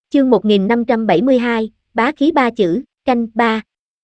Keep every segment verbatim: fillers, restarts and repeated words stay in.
Chương một nghìn năm trăm bảy mươi hai, bá khí ba chữ, canh ba.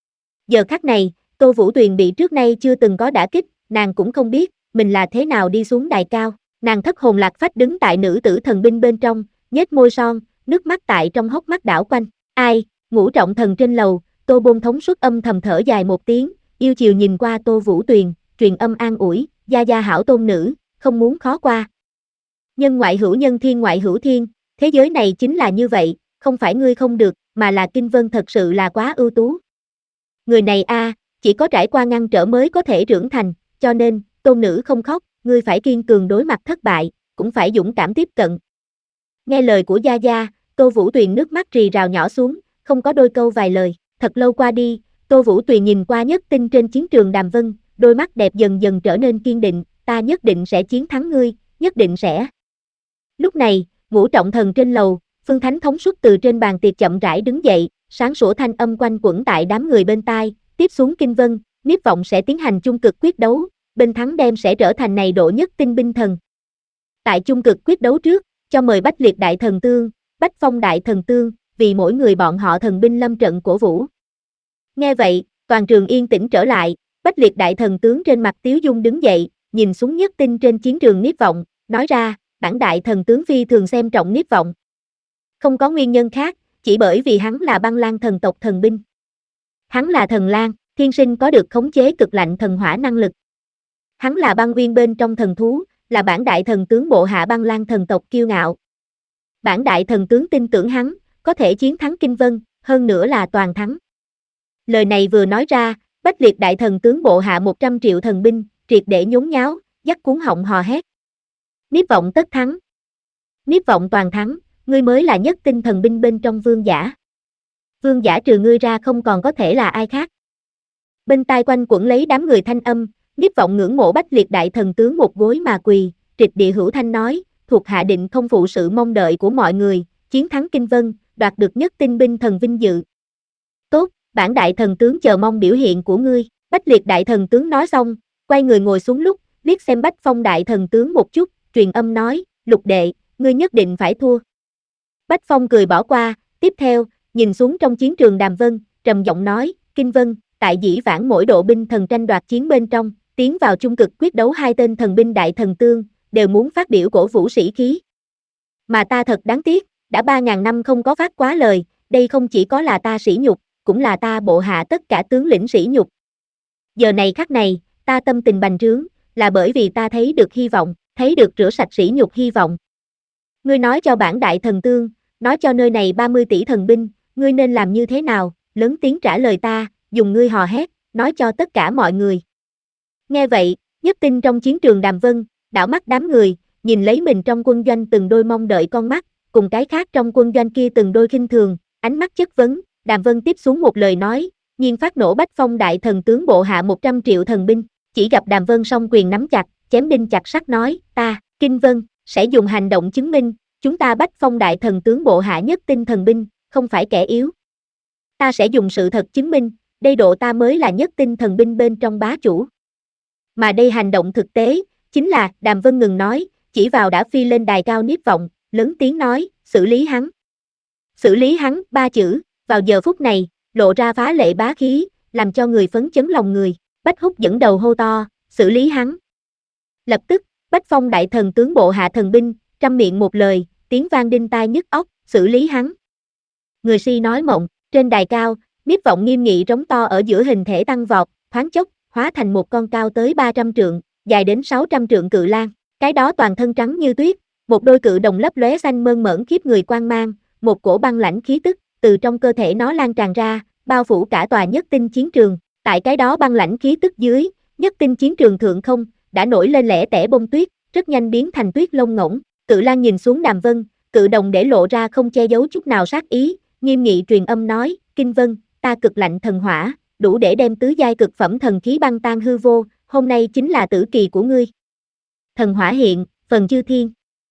Giờ khắc này, Tô Vũ Tuyền bị trước nay chưa từng có đả kích, nàng cũng không biết, mình là thế nào đi xuống đài cao. Nàng thất hồn lạc phách đứng tại nữ tử thần binh bên trong, nhếch môi son, nước mắt tại trong hốc mắt đảo quanh. Ai, ngũ trọng thần trên lầu, Tô Bôn thống suất âm thầm thở dài một tiếng, yêu chiều nhìn qua Tô Vũ Tuyền, truyền âm an ủi, gia gia hảo tôn nữ, không muốn khó qua. Nhân ngoại hữu nhân thiên ngoại hữu thiên, thế giới này chính là như vậy, không phải ngươi không được, mà là Kinh Vân thật sự là quá ưu tú. Người này a, à, chỉ có trải qua ngăn trở mới có thể trưởng thành, cho nên, tôn nữ không khóc, ngươi phải kiên cường đối mặt thất bại, cũng phải dũng cảm tiếp cận. Nghe lời của gia gia, Tô Vũ Tuyền nước mắt rì rào nhỏ xuống, không có đôi câu vài lời, thật lâu qua đi, Tô Vũ Tuyền nhìn qua Nhất Tinh trên chiến trường Đàm Vân, đôi mắt đẹp dần dần trở nên kiên định, ta nhất định sẽ chiến thắng ngươi, nhất định sẽ. Lúc này, ngũ trọng thần trên lầu, Phương Thánh thống suất từ trên bàn tiệc chậm rãi đứng dậy, sáng sủa thanh âm quanh quẩn tại đám người bên tai, tiếp xuống Kinh Vân, Niếp Vọng sẽ tiến hành chung cực quyết đấu, bên thắng đem sẽ trở thành này độ nhất tinh binh thần. Tại chung cực quyết đấu trước, cho mời Bách Liệt Đại Thần Tương, Bách Phong Đại Thần Tương, vì mỗi người bọn họ thần binh lâm trận cổ vũ. Nghe vậy, toàn trường yên tĩnh trở lại, Bách Liệt Đại Thần Tướng trên mặt tiếu dung đứng dậy, nhìn xuống Nhất Tinh trên chiến trường Niếp Vọng, nói ra, bản Đại Thần Tướng phi thường xem trọng Niếp Vọng. Không có nguyên nhân khác, chỉ bởi vì hắn là băng lang thần tộc thần binh. Hắn là thần lang, thiên sinh có được khống chế cực lạnh thần hỏa năng lực. Hắn là băng uyên bên trong thần thú, là bản đại thần tướng bộ hạ băng lang thần tộc kiêu ngạo. Bản đại thần tướng tin tưởng hắn, có thể chiến thắng Kinh Vân, hơn nữa là toàn thắng. Lời này vừa nói ra, Bách Liệt Đại Thần tướng bộ hạ một trăm triệu thần binh, triệt để nhốn nháo, dắt cuốn họng hò hét. Niếp Vọng tất thắng. Niếp Vọng toàn thắng, ngươi mới là Nhất Tinh thần binh bên trong vương giả. Vương giả trừ ngươi ra không còn có thể là ai khác. Bên tai quanh quẩn lấy đám người thanh âm, Niếp Vọng ngưỡng mộ Bách Liệt Đại Thần tướng một gối mà quỳ, trịch địa hữu thanh nói, thuộc hạ định không phụ sự mong đợi của mọi người, chiến thắng Kinh Vân, đoạt được Nhất Tinh binh thần vinh dự. Tốt, bản đại thần tướng chờ mong biểu hiện của ngươi. Bách Liệt Đại Thần tướng nói xong, quay người ngồi xuống lúc, liếc xem Bách Phong Đại Thần tướng một chút, truyền âm nói, Lục đệ, ngươi nhất định phải thua. Bách Phong cười bỏ qua, tiếp theo, nhìn xuống trong chiến trường Đàm Vân, trầm giọng nói, Kinh Vân, tại dĩ vãng mỗi độ binh thần tranh đoạt chiến bên trong, tiến vào chung cực quyết đấu hai tên thần binh đại thần tương, đều muốn phát biểu cổ vũ sĩ khí. Mà ta thật đáng tiếc, đã ba ngàn năm không có phát quá lời, đây không chỉ có là ta sỉ nhục, cũng là ta bộ hạ tất cả tướng lĩnh sỉ nhục. Giờ này khắc này, ta tâm tình bành trướng, là bởi vì ta thấy được hy vọng, thấy được rửa sạch sỉ nhục hy vọng. Ngươi nói cho bản đại thần tương, nói cho nơi này ba mươi tỷ thần binh, ngươi nên làm như thế nào, lớn tiếng trả lời ta, dùng ngươi hò hét, nói cho tất cả mọi người. Nghe vậy, Nhất Tinh trong chiến trường Đàm Vân, đảo mắt đám người, nhìn lấy mình trong quân doanh từng đôi mong đợi con mắt, cùng cái khác trong quân doanh kia từng đôi khinh thường, ánh mắt chất vấn, Đàm Vân tiếp xuống một lời nói, nhiên phát nổ Bách Phong Đại Thần tướng bộ hạ một trăm triệu thần binh, chỉ gặp Đàm Vân song quyền nắm chặt, chém đinh chặt sắt nói, ta, Kinh Vân, sẽ dùng hành động chứng minh, chúng ta Bách Phong Đại Thần tướng bộ hạ Nhất Tinh thần binh, không phải kẻ yếu. Ta sẽ dùng sự thật chứng minh, đây độ ta mới là Nhất Tinh thần binh bên trong bá chủ. Mà đây hành động thực tế, chính là, Đàm Vân ngừng nói, chỉ vào đã phi lên đài cao Niếp Vọng, lớn tiếng nói, xử lý hắn. Xử lý hắn, ba chữ, vào giờ phút này, lộ ra phá lệ bá khí, làm cho người phấn chấn lòng người, Bách Húc dẫn đầu hô to, xử lý hắn. Lập tức, Bách Phong Đại Thần tướng bộ hạ thần binh, trăm miệng một lời, tiếng vang đinh tai nhức óc, xử lý hắn. Người si nói mộng, trên đài cao, Niếp Vọng nghiêm nghị rống to ở giữa hình thể tăng vọt, thoáng chốc, hóa thành một con cao tới ba trăm trượng, dài đến sáu trăm trượng cự lang, cái đó toàn thân trắng như tuyết, một đôi cự đồng lấp lóe xanh mơn mởn khiếp người quang mang, một cổ băng lãnh khí tức, từ trong cơ thể nó lan tràn ra, bao phủ cả tòa Nhất Tinh chiến trường, tại cái đó băng lãnh khí tức dưới, Nhất Tinh chiến trường thượng không, đã nổi lên lẻ tẻ bông tuyết, rất nhanh biến thành tuyết lông ngỗng, cự lang nhìn xuống Đàm Vân, cự đồng để lộ ra không che giấu chút nào sát ý, nghiêm nghị truyền âm nói, Kinh Vân, ta cực lạnh thần hỏa, đủ để đem tứ giai cực phẩm thần khí băng tan hư vô, hôm nay chính là tử kỳ của ngươi. Thần hỏa hiện, phần chư thiên.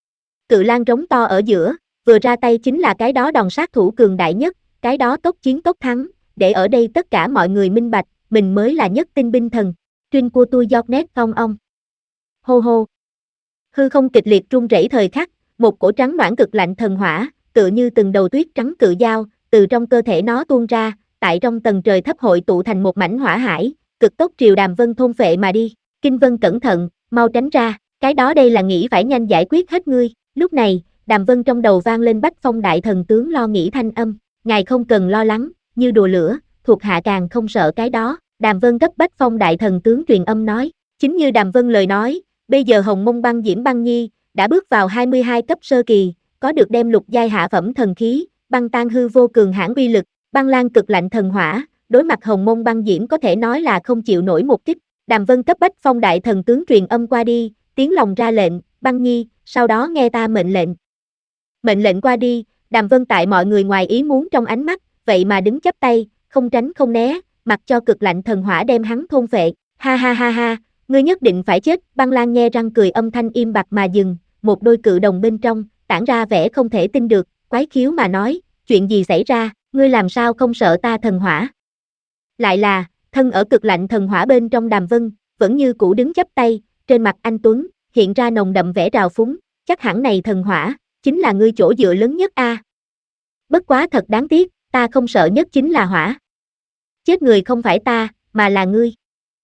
Cự lang rống to ở giữa, vừa ra tay chính là cái đó đòn sát thủ cường đại nhất, cái đó tốc chiến tốc thắng, để ở đây tất cả mọi người minh bạch, mình mới là Nhất Tinh binh thần. Trinh của tôi giọt nét ong ong. Hô hô. Hư không kịch liệt rung rẩy thời khắc, một cổ trắng noãn cực lạnh thần hỏa, tựa như từng đầu tuyết trắng cự dao, từ trong cơ thể nó tuôn ra, tại trong tầng trời thấp hội tụ thành một mảnh hỏa hải, cực tốc triều Đàm Vân thôn phệ mà đi. Kinh Vân cẩn thận, mau tránh ra, cái đó đây là nghĩ phải nhanh giải quyết hết ngươi. Lúc này, Đàm Vân trong đầu vang lên Bách Phong đại thần tướng lo nghĩ thanh âm, ngài không cần lo lắng, như đùa lửa, thuộc hạ càng không sợ cái đó. Đàm Vân cấp Bách Phong đại thần tướng truyền âm nói, chính như Đàm Vân lời nói, bây giờ Hồng Mông Băng Diễm Băng Nhi đã bước vào hai mươi hai cấp sơ kỳ, có được đem lục giai hạ phẩm thần khí, băng tan hư vô cường hãn uy lực, băng lan cực lạnh thần hỏa, đối mặt Hồng Mông Băng Diễm có thể nói là không chịu nổi một kích. Đàm Vân cấp Bách Phong đại thần tướng truyền âm qua đi, tiếng lòng ra lệnh, Băng Nhi, sau đó nghe ta mệnh lệnh. Mệnh lệnh qua đi, Đàm Vân tại mọi người ngoài ý muốn trong ánh mắt, vậy mà đứng chắp tay, không tránh không né, mặc cho cực lạnh thần hỏa đem hắn thôn phệ. Ha ha ha ha, ngươi nhất định phải chết. Băng Lan nghe răng cười âm thanh im bặt mà dừng, một đôi cự đồng bên trong tản ra vẻ không thể tin được, quái khiếu mà nói, chuyện gì xảy ra, ngươi làm sao không sợ ta thần hỏa? Lại là, thân ở cực lạnh thần hỏa bên trong Đàm Vân, vẫn như cũ đứng chắp tay, trên mặt anh tuấn hiện ra nồng đậm vẻ trào phúng, chắc hẳn này thần hỏa chính là ngươi chỗ dựa lớn nhất a. À. Bất quá thật đáng tiếc, ta không sợ nhất chính là hỏa. Chết người không phải ta, mà là ngươi.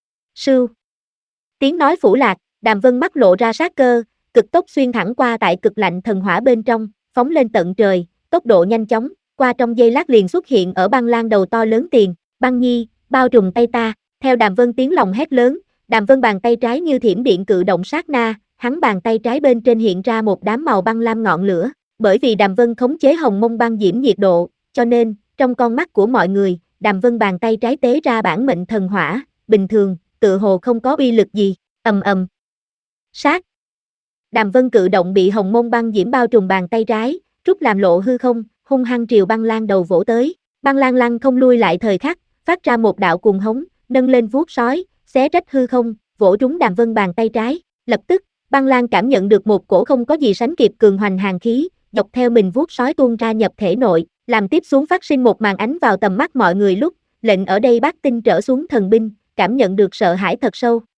Sưu. Tiếng nói phủ lạc, Đàm Vân mắt lộ ra sát cơ, cực tốc xuyên thẳng qua tại cực lạnh thần hỏa bên trong, phóng lên tận trời, tốc độ nhanh chóng, qua trong giây lát liền xuất hiện ở Băng Lan đầu to lớn tiền. Băng Nhi, bao trùm tay ta. Theo Đàm Vân tiếng lòng hét lớn, Đàm Vân bàn tay trái như thiểm điện cự động sát na, hắn bàn tay trái bên trên hiện ra một đám màu băng lam ngọn lửa, bởi vì Đàm Vân khống chế Hồng Mông Băng Diễm nhiệt độ, cho nên, trong con mắt của mọi người, Đàm Vân bàn tay trái tế ra bản mệnh thần hỏa, bình thường, tựa hồ không có uy lực gì, ầm ầm. Sát. Đàm Vân cự động bị Hồng Mông Băng Diễm bao trùm bàn tay trái, rút làm lộ hư không, hung hăng triều Băng Lan đầu vỗ tới. Băng Lan lăng không lui lại thời khắc, phát ra một đạo cuồng hống, nâng lên vuốt sói, xé rách hư không, vỗ trúng Đàm Vân bàn tay trái. Lập tức, Băng Lan cảm nhận được một cổ không có gì sánh kịp cường hoành hàn khí, dọc theo mình vuốt sói tuôn ra nhập thể nội, làm tiếp xuống phát sinh một màn ánh vào tầm mắt mọi người lúc, lệnh ở đây bát tinh trở xuống thần binh, cảm nhận được sợ hãi thật sâu.